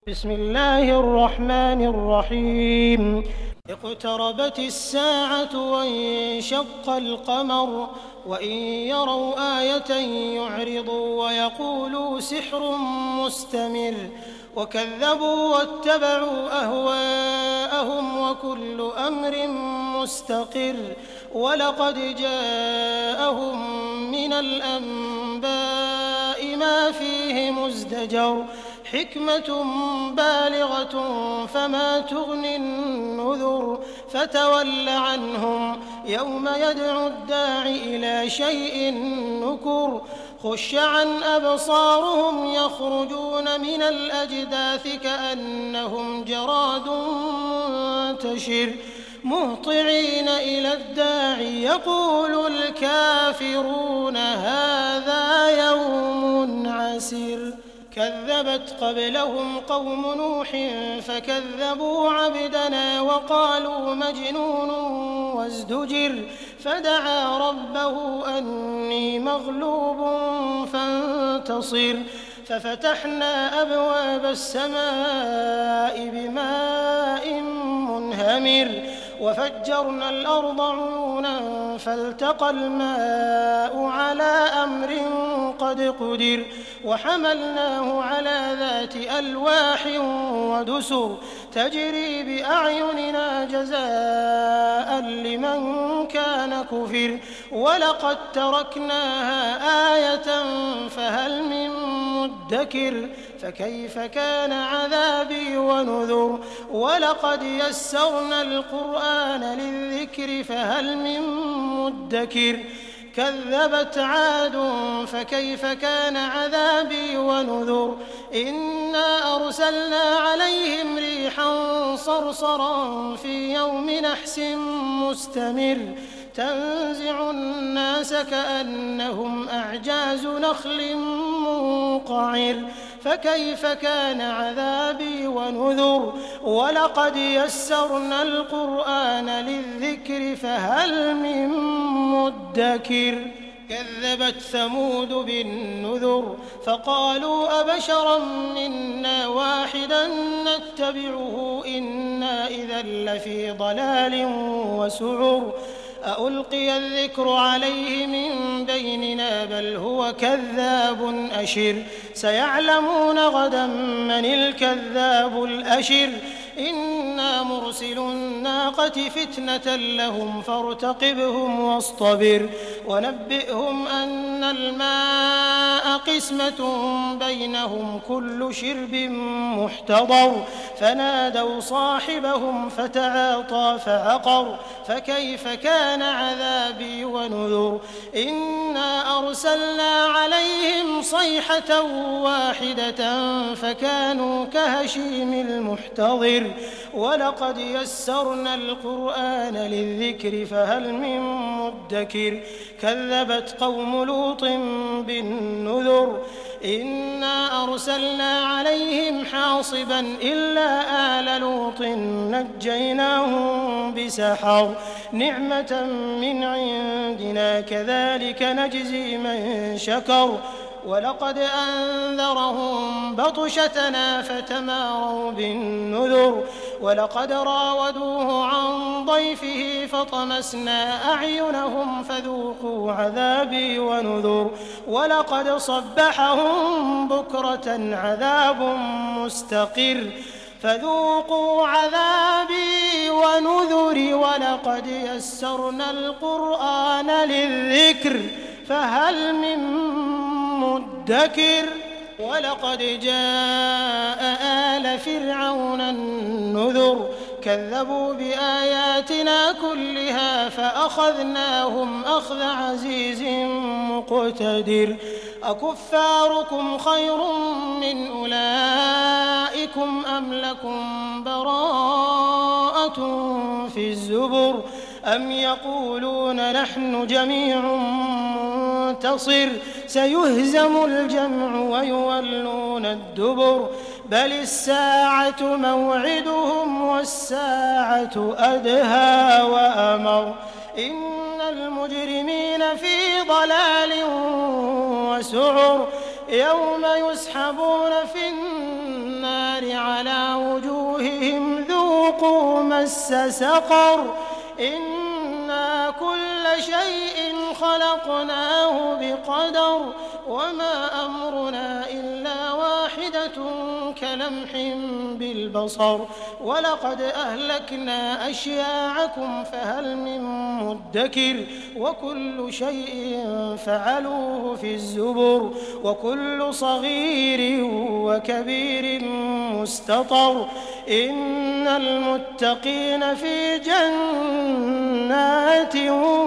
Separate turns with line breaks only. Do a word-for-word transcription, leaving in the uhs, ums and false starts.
بسم الله الرحمن الرحيم اقتربت الساعة وانشق القمر وإن يروا آية يعرضوا ويقولوا سحر مستمر وكذبوا واتبعوا أهواءهم وكل أمر مستقر ولقد جاءهم من الأنباء ما فيه مزدجر حكمة بالغة فما تغني النذر فتول عنهم يوم يدعو الداع إلى شيء نكر خش عن أبصارهم يخرجون من الأجداث كأنهم جراد منتشر مهطعين إلى الداع يقول الكافرون هذا يوم عسر كذبت قبلهم قوم نوح فكذبوا عبدنا وقالوا مجنون وازدجر فدعا ربه أني مغلوب فانتصر ففتحنا أبواب السماء بماء منهمر وفجرنا الأرض عيونا فالتقى الماء على أمر قد قدر وحملناه على ذات ألواح ودسر تجري بأعيننا جزاء لمن كان كفر ولقد تركناها آية فهل من مدكر فكيف كان عذابي ونذر ولقد يسرنا القرآن للذكر فهل من مدكر كذبت عاد فكيف كان عذابي ونذر إنا أرسلنا عليهم ريحا صرصرا في يوم نحس مستمر تنزع الناس كأنهم أعجاز نخل منقعر فكيف كان عذابي ونذر ولقد يسرنا القرآن للذكر فهل من مدكر كذبت ثمود بالنذر فقالوا أبشرا منا واحدا نتبعه إنا إذا لفي ضلال وسعر أألقي الذكر عليه من بيننا بل هو كذاب أشر سيعلمون غدا من الكذاب الأشر إنا مرسل الناقة فتنة لهم فارتقبهم واصطبر ونبئهم أن الماء قسمة بينهم كل شرب محتضر فنادوا صاحبهم فتعاطى فعقر فكيف كان عذابي ونذر إنا أرسلنا عليهم صيحة واحدة فكانوا كهشيم المحتضر ولقد يسرنا القرآن للذكر فهل من مدكر كذبت قوم لوط بالنذر إنا أرسلنا عليهم حاصبا إلا آل لوط نجيناهم بسحر نعمة من عندنا كذلك نجزي من شكر ولقد أنذرهم بطشتنا فتماروا بالنذر ولقد راودوه عن ضيفه فطمسنا أعينهم فذوقوا عذابي ونذر ولقد صبحهم بكرة عذاب مستقر فذوقوا عذابي ونذر ولقد يسرنا القرآن للذكر فهل من مدكر ولقد جاء آل فرعون النذر كذبوا بآياتنا كلها فأخذناهم أخذ عزيز مقتدر أكفاركم خير من أولئكم أم لكم براءة في الزبر أم يقولون نحن جميع منتصر سيهزم الجمع ويولون الدبر بل الساعة موعدهم والساعة أدهى وأمر إن المجرمين في ضلال وسعر يوم يسحبون في النار على وجوههم ذوقوا مس سقر إنا كل شيء خلقناه بقدر وما أمرنا إلا واحدة كلمح بالبصر ولقد أهلكنا أشياعكم فهل من مدكر وكل شيء فعلوه في الزبر وكل صغير وكبير مستطر إن المتقين في جنات